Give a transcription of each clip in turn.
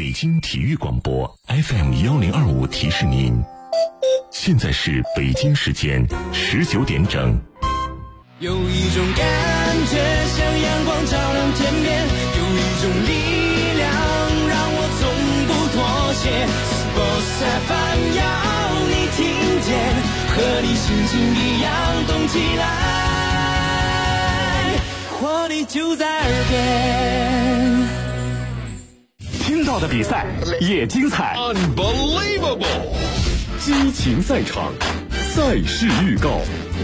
北京体育广播 FM1025提示您，现在是北京时间19点整。 有一种感觉像阳光照亮天边，有一种力量让我从不妥协。Sports FM 要你听见，和你心情一样动起来，活力就在耳边。 听到的比赛也精彩 ，Unbelievable！ 激情赛场，赛事预告。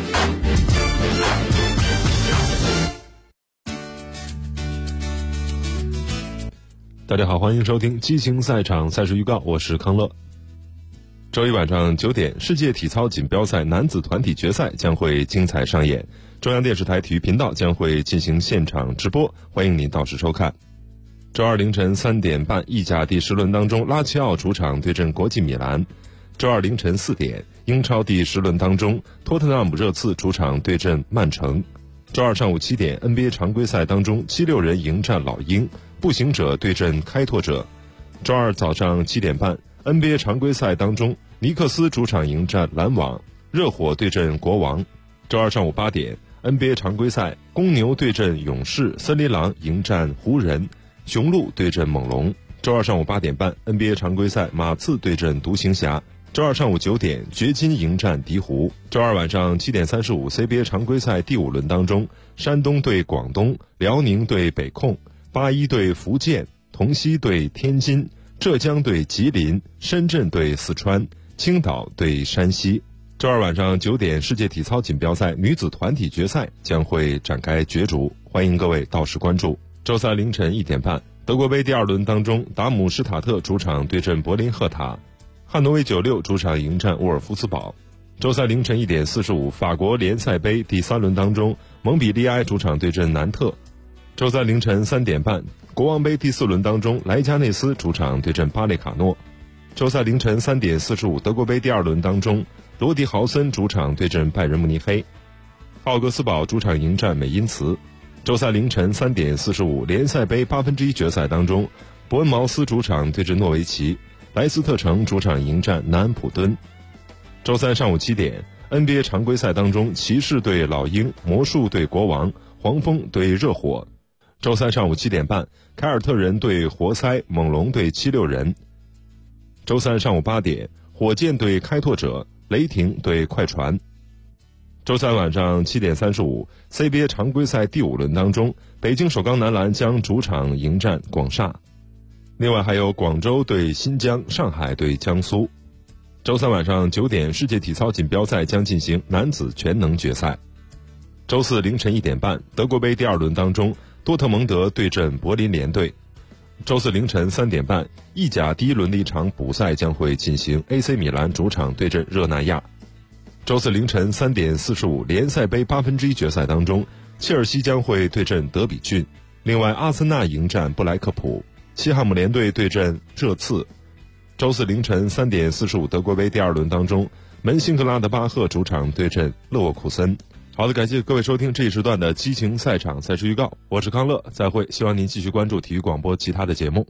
大家好，欢迎收听激情赛场赛事预告，我是康乐。周一晚上9点，世界体操锦标赛男子团体决赛将会精彩上演，中央电视台体育频道将会进行现场直播，欢迎您到时收看。周二凌晨3点半，意甲第10轮当中，拉齐奥主场对阵国际米兰。周二凌晨4点，英超第10轮当中，托特纳姆热刺主场对阵曼城。周二上午7点 ，NBA 常规赛当中，76人迎战老鹰，步行者对阵开拓者。周二早上7点半 ，NBA 常规赛当中，尼克斯主场迎战篮网，热火对阵国王。周二上午8点 ，NBA 常规赛，公牛对阵勇士，森林狼迎战湖人，雄鹿对阵猛龙。周二上午8点半 ，NBA 常规赛，马刺对阵独行侠。周二上午9点，掘金迎战鹈鹕。周二晚上7点35 ，CBA 常规赛第5轮当中，山东对广东，辽宁对北控，81对福建，同曦对天津，浙江对吉林，深圳对四川，青岛对山西。周二晚上9点，世界体操锦标赛女子团体决赛将会展开角逐，欢迎各位到时关注。周三凌晨1点半，德国杯第2轮当中，达姆施塔特主场对阵柏林赫塔，汉诺威96主场迎战沃尔夫斯堡。周三凌晨1点45，法国联赛杯第3轮当中，蒙彼利埃主场对阵南特。周三凌晨3点半，国王杯第4轮当中，莱加内斯主场对阵巴列卡诺。周三凌晨3点45，德国杯第2轮当中，罗迪豪森主场对阵拜仁慕尼黑，奥格斯堡主场迎战美因茨。周三凌晨3点45，联赛杯1/8决赛当中，伯恩茅斯主场对阵诺维奇，莱斯特城主场迎战南安普敦。周三上午7点 ，NBA 常规赛当中，骑士对老鹰，魔术对国王，黄蜂对热火。周三上午7点半，凯尔特人对活塞，猛龙对76人。周三上午8点，火箭对开拓者，雷霆对快船。周三晚上7点35 ，CBA 常规赛第5轮当中，北京首钢男篮将主场迎战广厦。另外还有广州对新疆，上海对江苏。周三晚上9点，世界体操锦标赛将进行男子全能决赛。周四凌晨1点半，德国杯第2轮当中，多特蒙德对阵柏林联队。周四凌晨3点半，意甲第1轮的一场补赛将会进行 ，AC 米兰主场对阵热那亚。周四凌晨3点45，联赛杯1/8决赛当中，切尔西将会对阵德比郡。另外，阿森纳迎战布莱克普，西汉姆联队对阵热刺。周四凌晨3点45，德国杯第2轮当中，门兴格拉德巴赫主场对阵勒沃库森。好的，感谢各位收听这一时段的激情赛场赛事预告，我是康乐，再会，希望您继续关注体育广播其他的节目。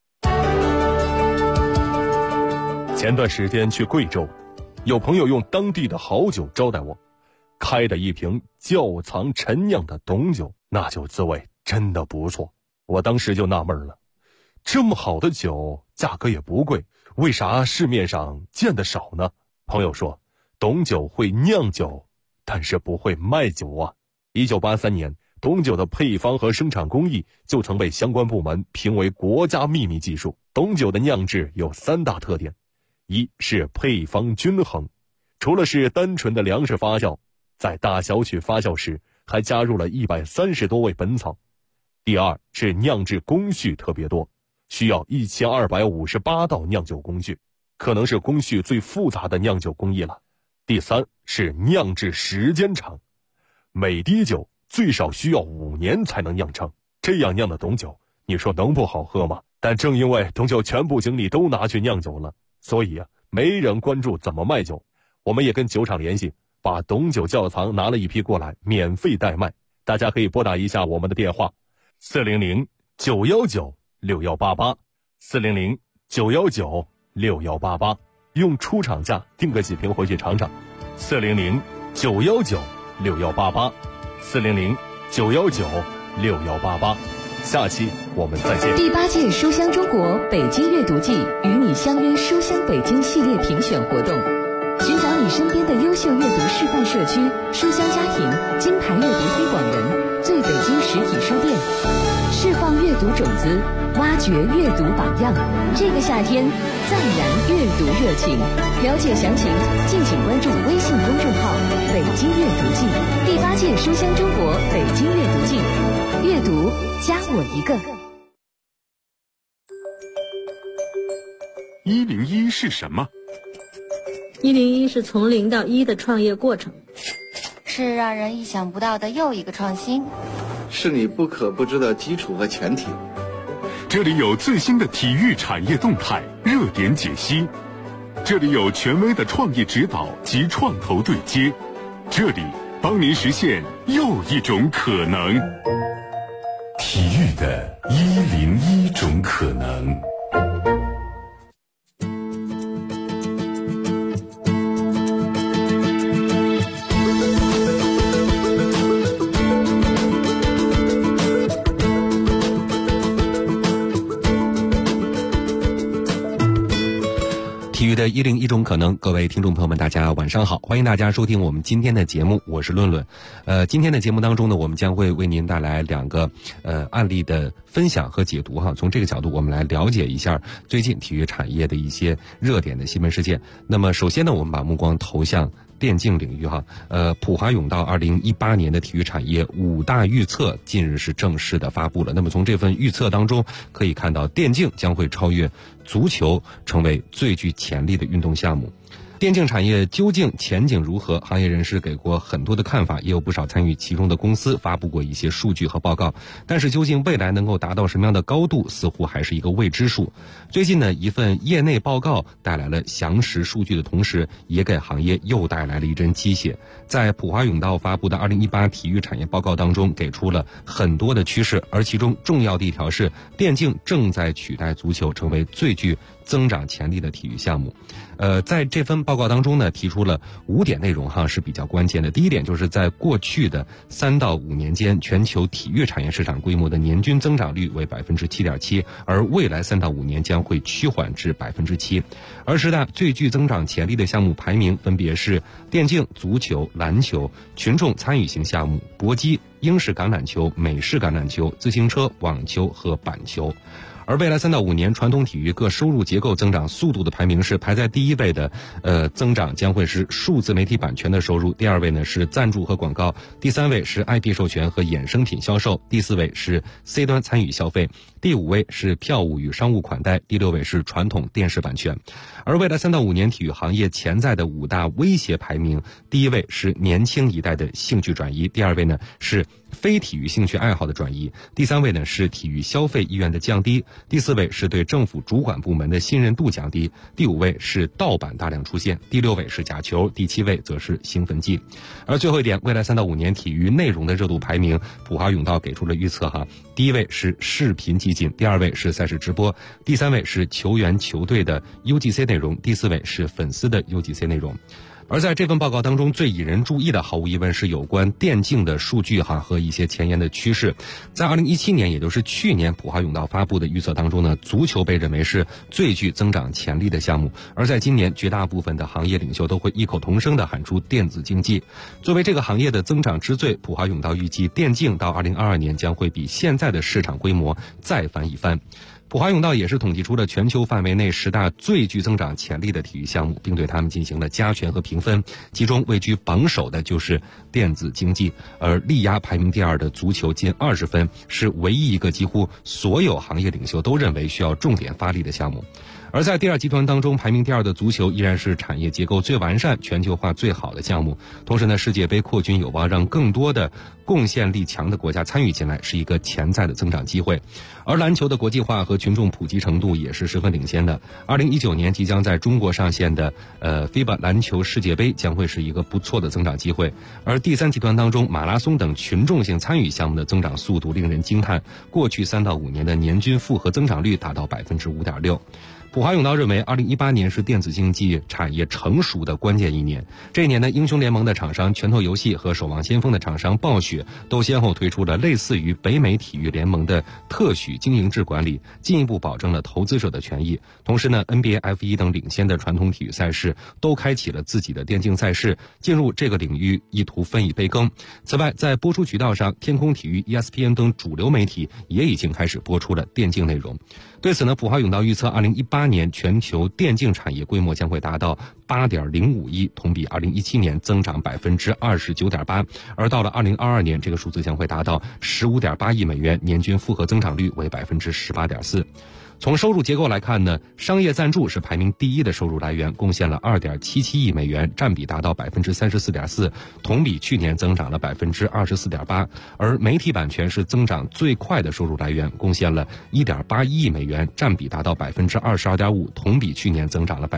前段时间去贵州，有朋友用当地的好酒招待我，开的一瓶窖藏陈酿的董酒，那酒滋味真的不错。我当时就纳闷了，这么好的酒价格也不贵，为啥市面上见得少呢？朋友说，董酒会酿酒，但是不会卖酒啊。1983年，董酒的配方和生产工艺就曾被相关部门评为国家秘密技术。董酒的酿制有3大特点，一是配方均衡，除了是单纯的粮食发酵，在大小曲发酵时还加入了130多味本草。第二是酿制工序特别多，需要1258道酿酒工序，可能是工序最复杂的酿酒工艺了。第三是酿制时间长，每滴酒最少需要5年才能酿成，这样酿的董酒，你说能不好喝吗？但正因为董酒全部精力都拿去酿酒了，所以没人关注怎么卖酒。我们也跟酒厂联系，把董酒窖藏拿了一批过来，免费代卖。大家可以拨打一下我们的电话：400-919-6188 400-919-6188，用出厂价订个几瓶回去尝尝。400-919-6188，400-919-6188。下期我们再见。 第8届书香中国北京阅读季与你相约书香北京系列评选活动，寻找你身边的优秀阅读示范社区、书香家庭、金牌阅读推广人、最北京实体书店，释放阅读种子，挖掘阅读榜样。这个夏天再燃阅读热情。了解详情，敬请关注微信公众号“北京阅读季”。第8届书香中国北京阅读季，阅读加我一个。 101是什么 ？101是从0到1的创业过程， 是让人意想不到的又一个创新， 是你不可不知的基础和前提。 这里有最新的体育产业动态热点解析，这里有权威的创业指导及创投对接，这里帮您实现又一种可能。体育的101种可能。 体育的101种可能，各位听众朋友们，大家晚上好，欢迎大家收听我们今天的节目，我是论论。今天的节目当中呢，我们将会为您带来2个案例的分享和解读哈。从这个角度，我们来了解一下最近体育产业的一些热点的新闻事件。那么首先呢，我们把目光投向电竞领域哈。普华永道2018年的体育产业5大预测近日是正式的发布了。那么从这份预测当中可以看到，电竞将会超越足球，成为最具潜力的运动项目。电竞产业究竟前景如何？行业人士给过很多的看法，也有不少参与其中的公司发布过一些数据和报告。但是究竟未来能够达到什么样的高度，似乎还是一个未知数。最近呢，一份业内报告带来了详实数据的同时，也给行业又带来了一针鸡血。在普华永道发布的2018体育产业报告当中，给出了很多的趋势，而其中重要的一条是，电竞正在取代足球，成为最具增长潜力的体育项目。在这份报告当中呢，提出了5点内容哈，是比较关键的。第一点就是在过去的3到5年间，全球体育产业市场规模的年均增长率为 7.7%， 而未来3到5年将会趋缓至 7%。而10大最具增长潜力的项目排名分别是电竞、足球、篮球、群众参与型项目、搏击、英式橄榄球、美式橄榄球、自行车、网球和板球。而未来3到5年传统体育各收入结构增长速度的排名是排在第1位的，增长将会是数字媒体版权的收入，第2位呢是赞助和广告，第3位是 IP 授权和衍生品销售，第4位是 C 端参与消费，第5位是票务与商务款待，第6位是传统电视版权。而未来3到5年体育行业潜在的5大威胁排名，第1位是年轻一代的兴趣转移，第2位呢是非体育兴趣爱好的转移，第3位呢是体育消费意愿的降低，第4位是对政府主管部门的信任度降低，第5位是盗版大量出现，第6位是假球，第7位则是兴奋剂。而最后一点，未来3到5年体育内容的热度排名，普华永道给出了预测哈。第1位是视频集锦，第2位是赛事直播，第3位是球员球队的 UGC 内容，第4位是粉丝的 UGC 内容。而在这份报告当中，最引人注意的毫无疑问是有关电竞的数据和一些前沿的趋势。在2017年，也就是去年普华永道发布的预测当中呢，足球被认为是最具增长潜力的项目。而在今年，绝大部分的行业领袖都会异口同声地喊出电子竞技作为这个行业的增长之最。普华永道预计电竞到2022年将会比现在的市场规模再翻一番。普华永道也是统计出了全球范围内10大最具增长潜力的体育项目，并对他们进行了加权和评分，其中位居榜首的就是电子竞技，而力压排名第2的足球近20分，是唯一一个几乎所有行业领袖都认为需要重点发力的项目。 而在第二集团当中，排名第2的足球依然是产业结构最完善、全球化最好的项目。同时呢，世界杯扩军有望让更多的贡献力强的国家参与进来，是一个潜在的增长机会。而篮球的国际化和群众普及程度也是十分领先的。2019年即将在中国上线的FIBA 篮球世界杯将会是一个不错的增长机会。而第3集团当中，马拉松等群众性参与项目的增长速度令人惊叹，过去3到5年的年均复合增长率达到 5.6%。普华永道认为2018年是电子竞技产业成熟的关键一年。这一年呢，英雄联盟的厂商拳头游戏和守望先锋的厂商暴雪都先后推出了类似于北美体育联盟的特许经营制管理，进一步保证了投资者的权益。同时呢， NBA、F1 等领先的传统体育赛事都开启了自己的电竞赛事，进入这个领域意图分一杯羹。此外，在播出渠道上，天空体育、ESPN 等主流媒体也已经开始播出了电竞内容。对此呢，普华永道预测2018年全球电竞产业规模将会达到 8.05 亿，同比2017年增长 29.8%， 而到了2022年，这个数字将会达到 15.8 亿美元，年均复合增长率为 18.4%。从收入结构来看呢，商业赞助是排名第1的收入来源，贡献了 2.77 亿美元，占比达到 34.4%， 同比去年增长了 24.8%。而媒体版权是增长最快的收入来源，贡献了 1.81 亿美元，占比达到 22.5%， 同比去年增长了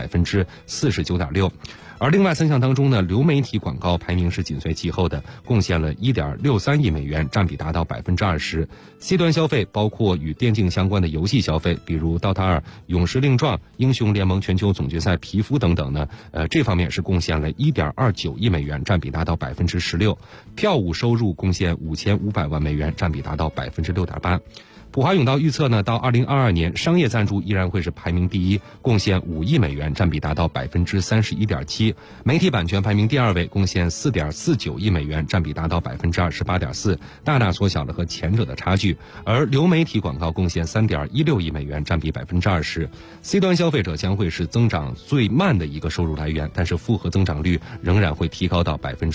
49.6%。而另外3项当中呢，流媒体广告排名是紧随其后的，贡献了 1.63 亿美元，占比达到 20%。C 端消费包括与电竞相关的游戏消费，比如 DOTA 2、勇士令状、英雄联盟全球总决赛皮肤等等呢，这方面是贡献了 1.29 亿美元，占比达到 16%。票务收入贡献5500万美元，占比达到 6.8%。普华永道预测呢，到2022年，商业赞助依然会是排名第1，贡献5亿美元，占比达到 31.7%。媒体版权排名第2位，贡献 4.49 亿美元，占比达到 28.4%， 大大缩小了和前者的差距。而流媒体广告贡献 3.16 亿美元，占比 20%。C 端消费者将会是增长最慢的一个收入来源，但是复合增长率仍然会提高到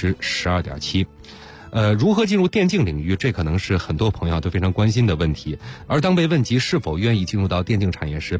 12.7%。如何进入电竞领域，这可能是很多朋友都非常关心的问题。而当被问及是否愿意进入到电竞产业时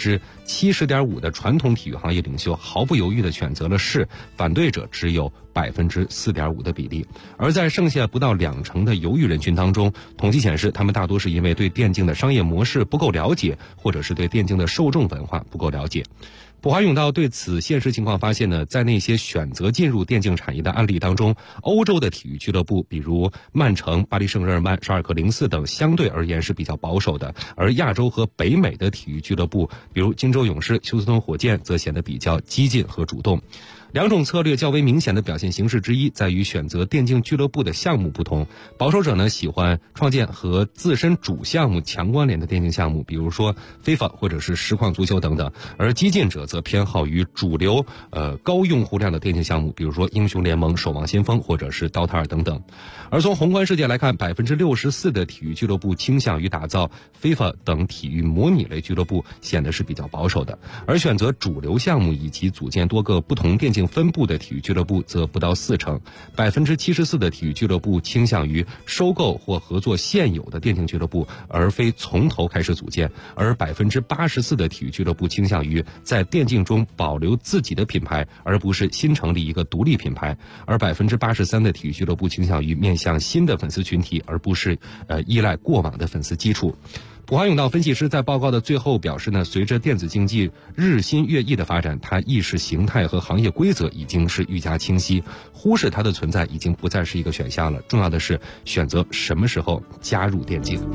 ，70.5%的传统体育行业领袖毫不犹豫地选择了是，反对者只有 4.5% 的比例。而在剩下不到20%的犹豫人群当中，统计显示他们大多是因为对电竞的商业模式不够了解，或者是对电竞的受众文化不够了解。普华永道对此现实情况发现呢，在那些选择进入电竞产业的案例当中，欧洲的体育俱乐部，比如曼城、巴黎圣日耳曼、沙尔克04等，相对而言是比较保守的；而亚洲和北美的体育俱乐部，比如金州勇士、休斯顿火箭，则显得比较激进和主动。两种策略较为明显的表现形式之一，在于选择电竞俱乐部的项目不同。保守者呢，喜欢创建和自身主项目强关联的电竞项目，比如说 FIFA 或者是实况足球等等；而激进者则偏好于主流高用户量的电竞项目，比如说英雄联盟、守望先锋或者是 DOTA 2等等。而从宏观世界来看，64%的体育俱乐部倾向于打造 FIFA 等体育模拟类俱乐部，显得是比较保守的。而选择主流项目以及组建多个不同电竞分部的体育俱乐部则不到40%，74%的体育俱乐部倾向于收购或合作现有的电竞俱乐部，而非从头开始组建；而84%的体育俱乐部倾向于在电竞中保留自己的品牌，而不是新成立一个独立品牌；而83%的体育俱乐部倾向于面向新的粉丝群体，而不是依赖过往的粉丝基础。普华永道分析师在报告的最后表示呢，随着电子竞技日新月异的发展，它意识形态和行业规则已经是愈加清晰，忽视它的存在已经不再是一个选项了。重要的是选择什么时候加入电竞。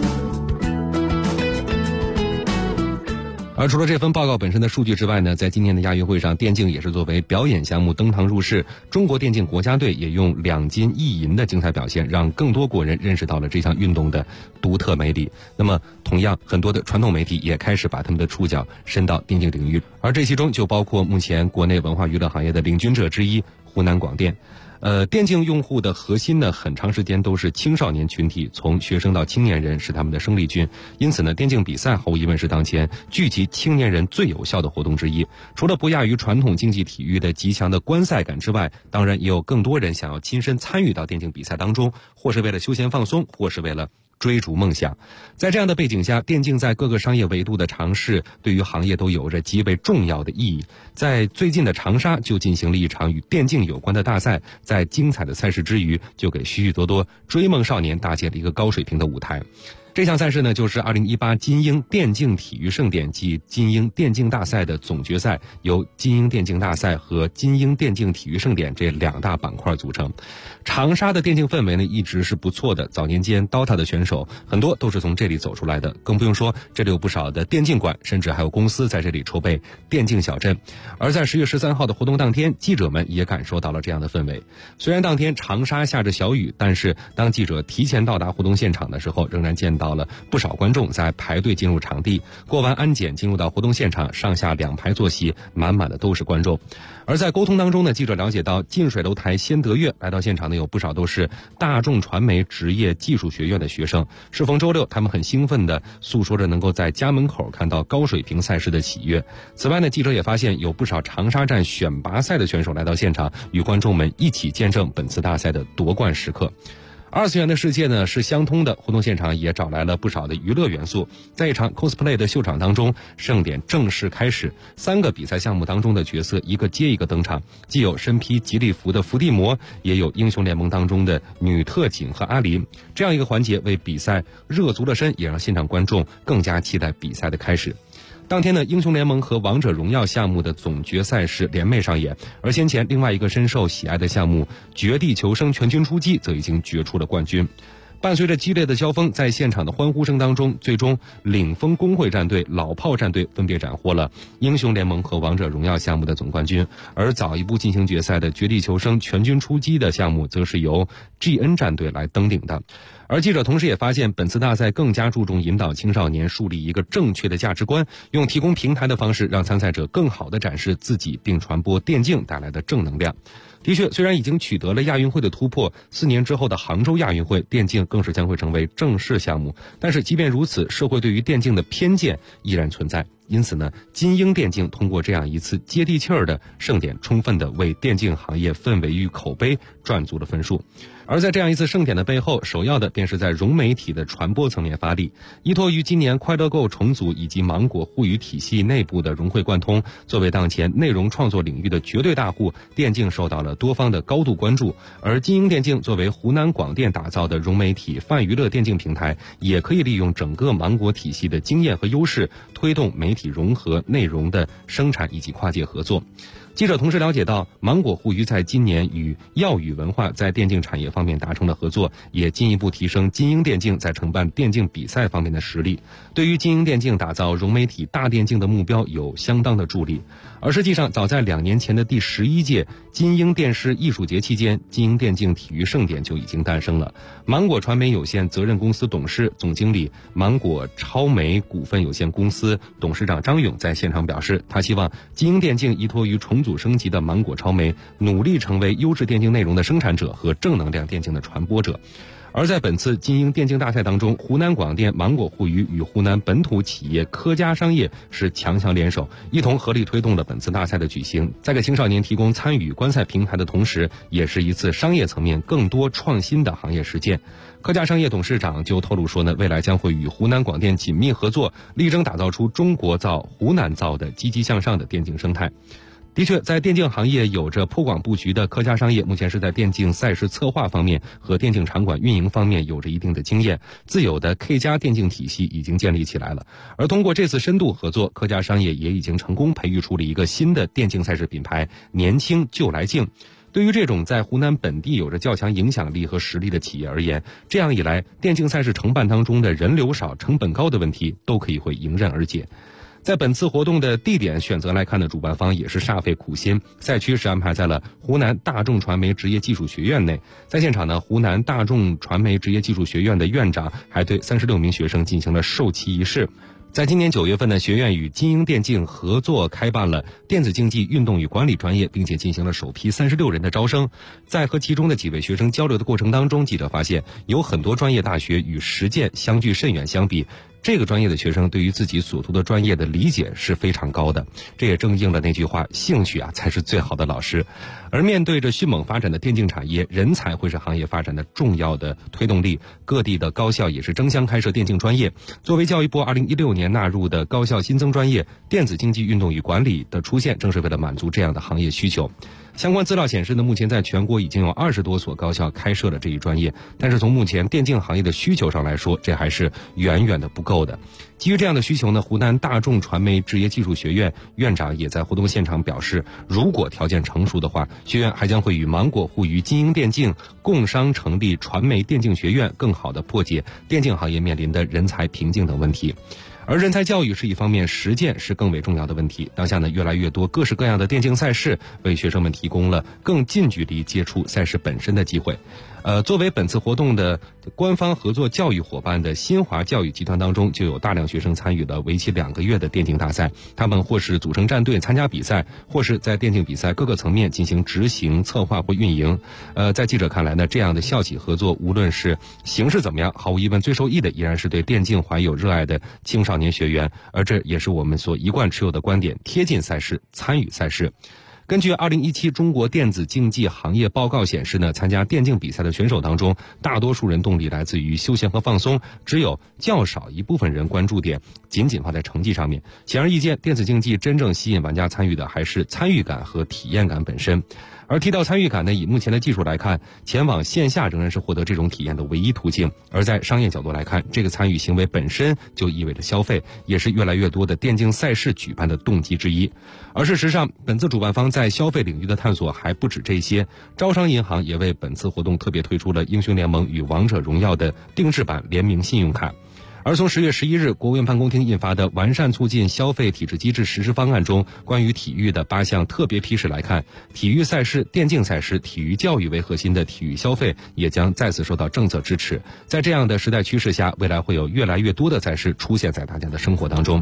而除了这份报告本身的数据之外呢，在今年的亚运会上，电竞也是作为表演项目登堂入室。中国电竞国家队也用2金1银的精彩表现，让更多国人认识到了这项运动的独特魅力。那么同样，很多的传统媒体也开始把他们的触角伸到电竞领域，而这其中就包括目前国内文化娱乐行业的领军者之一湖南广电。电竞用户的核心呢，很长时间都是青少年群体，从学生到青年人是他们的生力军。因此呢，电竞比赛毫无疑问是当前聚集青年人最有效的活动之一。除了不亚于传统竞技体育的极强的观赛感之外，当然也有更多人想要亲身参与到电竞比赛当中，或是为了休闲放松，或是为了追逐梦想。在这样的背景下，电竞在各个商业维度的尝试对于行业都有着极为重要的意义。在最近的长沙就进行了一场与电竞有关的大赛，在精彩的赛事之余，就给许许多多追梦少年搭建了一个高水平的舞台。这项赛事呢，就是2018金鹰电竞体育盛典暨金鹰电竞大赛的总决赛，由金鹰电竞大赛和金鹰电竞体育盛典这2大板块组成。长沙的电竞氛围呢一直是不错的，早年间 DOTA 的选手很多都是从这里走出来的，更不用说这里有不少的电竞馆，甚至还有公司在这里筹备电竞小镇。而在10月13号的活动当天，记者们也感受到了这样的氛围。虽然当天长沙下着小雨，但是当记者提前到达活动现场的时候，仍然见到了不少观众在排队进入场地，过完安检进入到活动现场，上下2排坐席满满的都是观众。而在沟通当中呢，记者了解到近水楼台先得月，来到现场呢有不少都是大众传媒职业技术学院的学生。适逢周六，他们很兴奋地诉说着能够在家门口看到高水平赛事的喜悦。此外呢，记者也发现有不少长沙站选拔赛的选手来到现场，与观众们一起见证本次大赛的夺冠时刻。二次元的世界呢是相通的，活动现场也找来了不少的娱乐元素。在一场 cosplay 的秀场当中，盛典正式开始，3个比赛项目当中的角色一个接一个登场，既有身披吉利服的伏地魔，也有英雄联盟当中的女特警和阿林。这样一个环节为比赛热足了身，也让现场观众更加期待比赛的开始。当天呢，英雄联盟和王者荣耀项目的总决赛是联袂上演，而先前另外一个深受喜爱的项目绝地求生全军出击则已经决出了冠军。伴随着激烈的交锋，在现场的欢呼声当中，最终领风工会战队、老炮战队分别斩获了英雄联盟和王者荣耀项目的总冠军，而早一步进行决赛的绝地求生全军出击的项目则是由 GN 战队来登顶的。而记者同时也发现，本次大赛更加注重引导青少年树立一个正确的价值观，用提供平台的方式让参赛者更好地展示自己，并传播电竞带来的正能量。的确，虽然已经取得了亚运会的突破，4年之后的杭州亚运会，电竞更是将会成为正式项目。但是即便如此，社会对于电竞的偏见依然存在。因此呢，金鹰电竞通过这样一次接地气儿的盛典，充分的为电竞行业氛围与口碑赚足了分数。而在这样一次盛典的背后，首要的便是在融媒体的传播层面发力。依托于今年快乐购重组以及芒果互娱体系内部的融会贯通，作为当前内容创作领域的绝对大户，电竞受到了多方的高度关注。而金鹰电竞作为湖南广电打造的融媒体泛娱乐电竞平台，也可以利用整个芒果体系的经验和优势，推动媒体融合内容的生产以及跨界合作。记者同时了解到，芒果互娱在今年与耀宇文化在电竞产业方面达成了合作，也进一步提升金鹰电竞在承办电竞比赛方面的实力，对于金鹰电竞打造融媒体大电竞的目标有相当的助力。而实际上，早在2年前的第11届金鹰电视艺术节期间，金鹰电竞体育盛典就已经诞生了。芒果传媒有限责任公司董事总经理、芒果超媒股份有限公司董事长张勇在现场表示，他希望金鹰电竞依托于重组升级的芒果超媒，努力成为优质电竞内容的生产者和正能量电竞的传播者。而在本次金鹰电竞大赛当中，湖南广电、芒果互娱与湖南本土企业科家商业是强强联手，一同合力推动了本次大赛的举行。在给青少年提供参与观赛平台的同时，也是一次商业层面更多创新的行业实践。科家商业董事长就透露说呢，未来将会与湖南广电紧密合作，力争打造出中国造、湖南造的积极向上的电竞生态。的确，在电竞行业有着颇广布局的科家商业，目前是在电竞赛事策划方面和电竞场馆运营方面有着一定的经验，自有的 K 家电竞体系已经建立起来了。而通过这次深度合作，科家商业也已经成功培育出了一个新的电竞赛事品牌——年轻就来竞。对于这种在湖南本地有着较强影响力和实力的企业而言，这样一来，电竞赛事承办当中的人流少、成本高的问题都可以会迎刃而解。在本次活动的地点选择来看呢，主办方也是煞费苦心，赛区是安排在了湖南大众传媒职业技术学院内。在现场呢，湖南大众传媒职业技术学院的院长还对36名学生进行了授旗仪式。在今年9月份呢，学院与金鹰电竞合作开办了电子竞技运动与管理专业，并且进行了首批36人的招生。在和其中的几位学生交流的过程当中，记者发现有很多专业大学与实践相距甚远，相比这个专业的学生对于自己所读的专业的理解是非常高的。这也正应了那句话，兴趣才是最好的老师。而面对着迅猛发展的电竞产业，人才会是行业发展的重要的推动力。各地的高校也是争相开设电竞专业。作为教育部2016年纳入的高校新增专业，电子竞技运动与管理的出现，正是为了满足这样的行业需求。相关资料显示呢，目前在全国已经有20多所高校开设了这一专业，但是从目前电竞行业的需求上来说，这还是远远的不够的。基于这样的需求呢，湖南大众传媒职业技术学院院长也在活动现场表示，如果条件成熟的话，学院还将会与芒果互娱金鹰电竞共商成立传媒电竞学院，更好地破解电竞行业面临的人才瓶颈等问题。而人才教育是一方面，实践是更为重要的问题。当下呢，越来越多各式各样的电竞赛事为学生们提供了更近距离接触赛事本身的机会。作为本次活动的官方合作教育伙伴的新华教育集团当中，就有大量学生参与了为期2个月的电竞大赛。他们或是组成战队参加比赛，或是在电竞比赛各个层面进行执行、策划或运营。在记者看来呢，这样的校企合作，无论是形式怎么样，毫无疑问最受益的依然是对电竞怀有热爱的青少年学员。而这也是我们所一贯持有的观点：贴近赛事，参与赛事。根据2017中国电子竞技行业报告显示呢，参加电竞比赛的选手当中，大多数人动力来自于休闲和放松，只有较少一部分人关注点仅仅放在成绩上面。显而易见，电子竞技真正吸引玩家参与的还是参与感和体验感本身。而提到参与感呢，以目前的技术来看，前往线下仍然是获得这种体验的唯一途径。而在商业角度来看，这个参与行为本身就意味着消费，也是越来越多的电竞赛事举办的动机之一。而事实上，本次主办方在消费领域的探索还不止这些。招商银行也为本次活动特别推出了英雄联盟与王者荣耀的定制版联名信用卡。而从10月11日国务院办公厅印发的完善促进消费体制机制实施方案中关于体育的8项特别批示来看，体育赛事、电竞赛事、体育教育为核心的体育消费也将再次受到政策支持。在这样的时代趋势下，未来会有越来越多的赛事出现在大家的生活当中。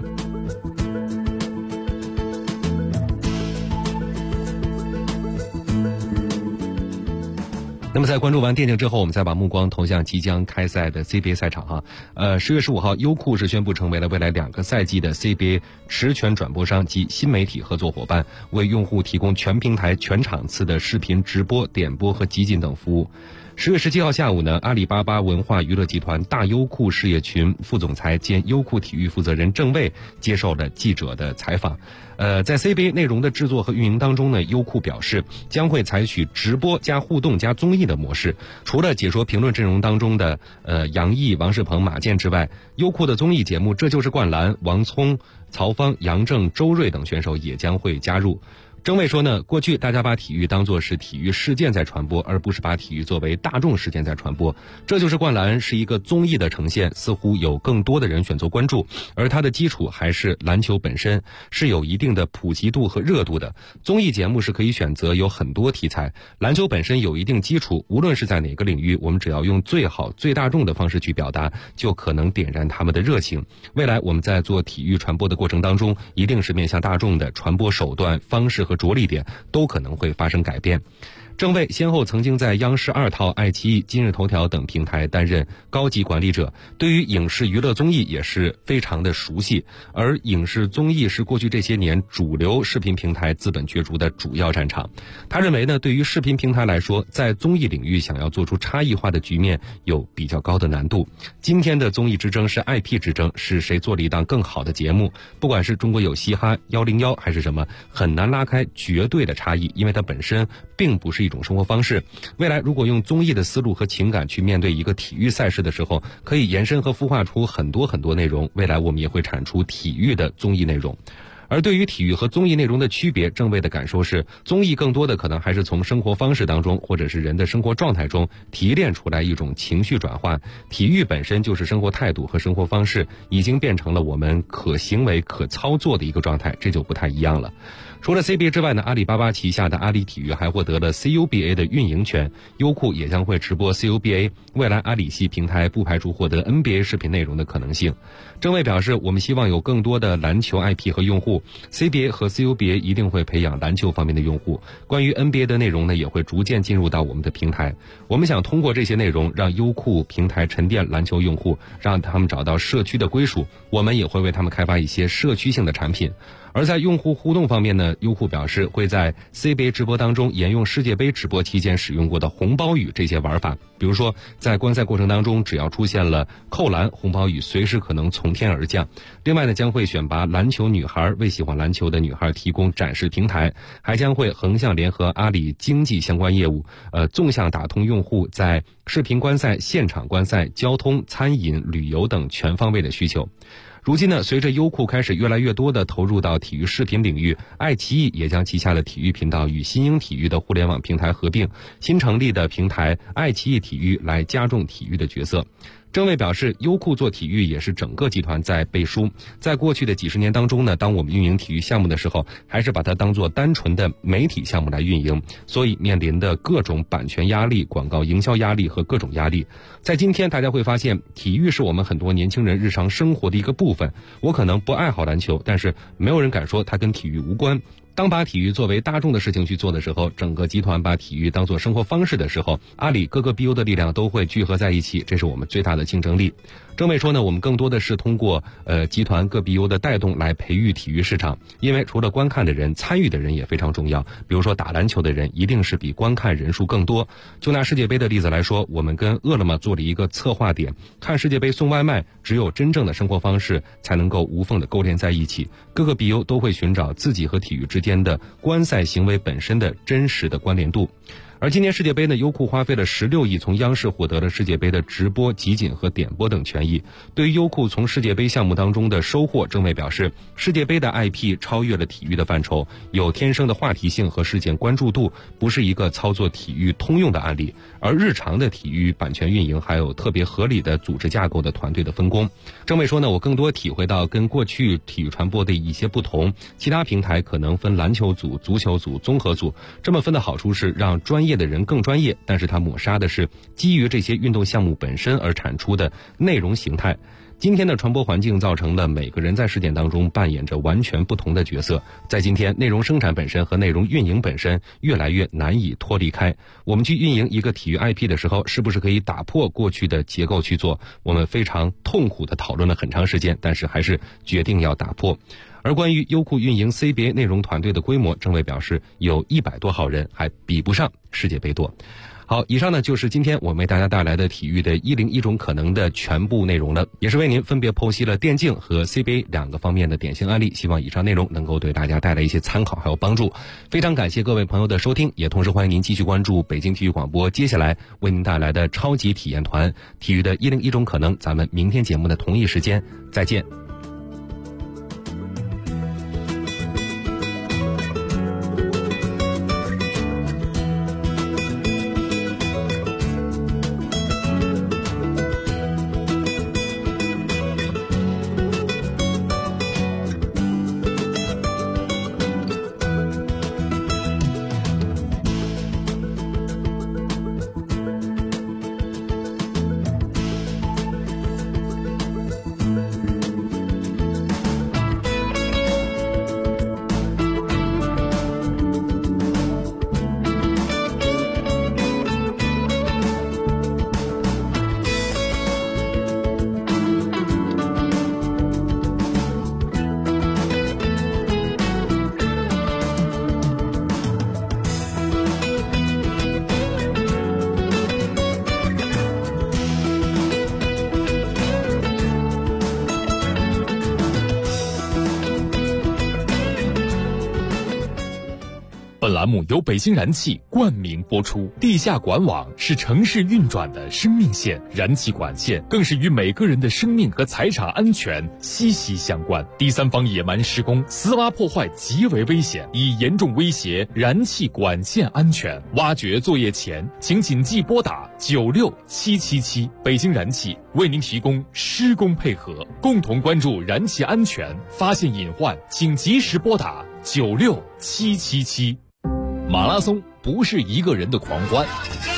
那么在关注完电竞之后，我们再把目光投向即将开赛的 CBA 赛场哈。10月15号，优酷是宣布成为了未来2个赛季的 CBA 持权转播商及新媒体合作伙伴，为用户提供全平台、全场次的视频直播、点播和集锦等服务。10月17号下午呢，阿里巴巴文化娱乐集团大优酷事业群副总裁兼优酷体育负责人郑卫接受了记者的采访。在 CBA 内容的制作和运营当中呢，优酷表示将会采取直播加互动加综艺的模式。除了解说评论阵容当中的杨毅、王仕鹏、马健之外，优酷的综艺节目《这就是灌篮》、王聪、曹芳、杨正、周睿等选手也将会加入。郑卫说呢，过去大家把体育当作是体育事件在传播，而不是把体育作为大众事件在传播。这就是灌篮是一个综艺的呈现，似乎有更多的人选择关注，而它的基础还是篮球本身，是有一定的普及度和热度的。综艺节目是可以选择有很多题材，篮球本身有一定基础，无论是在哪个领域，我们只要用最好最大众的方式去表达，就可能点燃他们的热情。未来我们在做体育传播的过程当中，一定是面向大众的，传播手段、方式和着力点都可能会发生改变。郑卫先后曾经在央视2套、爱奇艺、今日头条等平台担任高级管理者，对于影视娱乐综艺也是非常的熟悉。而影视综艺是过去这些年主流视频平台资本角逐的主要战场。他认为呢，对于视频平台来说，在综艺领域想要做出差异化的局面有比较高的难度。今天的综艺之争是 IP 之争，是谁做了一档更好的节目，不管是中国有嘻哈、101还是什么，很难拉开绝对的差异，因为它本身并不是一种生活方式。未来如果用综艺的思路和情感去面对一个体育赛事的时候，可以延伸和孵化出很多很多内容。未来我们也会产出体育的综艺内容。而对于体育和综艺内容的区别，郑卫的感受是，综艺更多的可能还是从生活方式当中，或者是人的生活状态中提炼出来一种情绪转换。体育本身就是生活态度和生活方式，已经变成了我们可行为可操作的一个状态，这就不太一样了。 除了 CBA 之外呢，阿里巴巴旗下的阿里体育还获得了 CUBA 的运营权，优酷也将会直播 CUBA， 未来阿里系平台不排除获得 NBA 视频内容的可能性。郑卫表示，我们希望有更多的篮球 IP 和用户， CBA 和 CUBA 一定会培养篮球方面的用户，关于 NBA 的内容呢，也会逐渐进入到我们的平台。我们想通过这些内容让优酷平台沉淀篮球用户，让他们找到社区的归属，我们也会为他们开发一些社区性的产品。而在用户互动方面呢，优酷表示会在 CBA 直播当中沿用世界杯直播期间使用过的红包雨这些玩法，比如说在观赛过程当中，只要出现了扣篮，红包雨随时可能从天而降。另外呢，将会选拔篮球女孩，为喜欢篮球的女孩提供展示平台，还将会横向联合阿里经济相关业务，纵向打通用户在视频观赛、现场观赛、交通、餐饮、旅游等全方位的需求。如今呢，随着优酷开始越来越多的投入到体育视频领域，爱奇艺也将旗下的体育频道与新英体育的互联网平台合并，新成立的平台爱奇艺体育来加重体育的角色。郑卫表示，优酷做体育也是整个集团在背书。在过去的几十年当中呢，当我们运营体育项目的时候，还是把它当作单纯的媒体项目来运营，所以面临的各种版权压力、广告营销压力和各种压力。在今天，大家会发现，体育是我们很多年轻人日常生活的一个部分。我可能不爱好篮球，但是没有人敢说它跟体育无关。当把体育作为大众的事情去做的时候，整个集团把体育当作生活方式的时候，阿里各个 BU 的力量都会聚合在一起，这是我们最大的竞争力。郑卫说呢，我们更多的是通过集团各 BU 的带动来培育体育市场，因为除了观看的人，参与的人也非常重要。比如说打篮球的人一定是比观看人数更多。就拿世界杯的例子来说，我们跟饿了么做了一个策划点，看世界杯送外卖，只有真正的生活方式才能够无缝的勾连在一起。各个 BU 都会寻找自己和体育之间的观赛行为本身的真实的关联度。而今年世界杯呢，优酷花费了16亿从央视获得了世界杯的直播、集锦和点播等权益。对于优酷从世界杯项目当中的收获，郑卫表示，世界杯的 IP 超越了体育的范畴，有天生的话题性和事件关注度，不是一个操作体育通用的案例。而日常的体育版权运营还有特别合理的组织架构的团队的分工。郑卫说呢，我更多体会到跟过去体育传播的一些不同，其他平台可能分篮球组、足球组、综合组，这么分的好处是让专业的人更专业，但是它抹杀的是基于这些运动项目本身而产出的内容形态。今天的传播环境造成了每个人在事件当中扮演着完全不同的角色，在今天内容生产本身和内容运营本身越来越难以脱离开。我们去运营一个体育 IP 的时候，是不是可以打破过去的结构去做？我们非常痛苦地讨论了很长时间，但是还是决定要打破。而关于优酷运营 CBA 内容团队的规模，郑卫表示有100多号人，还比不上世界杯多。好，以上呢就是今天我们为大家带来的体育的101种可能的全部内容了，也是为您分别剖析了电竞和 CBA 2个方面的典型案例，希望以上内容能够对大家带来一些参考还有帮助。非常感谢各位朋友的收听，也同时欢迎您继续关注北京体育广播接下来为您带来的超级体验团体育的101种可能，咱们明天节目的同一时间再见。 本栏目由北京燃气冠名播出。地下管网是城市运转的生命线，燃气管线更是与每个人的生命和财产安全息息相关。第三方野蛮施工、私挖破坏极为危险，已严重威胁燃气管线安全。挖掘作业前，请谨记拨打96777。北京燃气为您提供施工配合，共同关注燃气安全，发现隐患请及时拨打 96777。马拉松不是一个人的狂欢。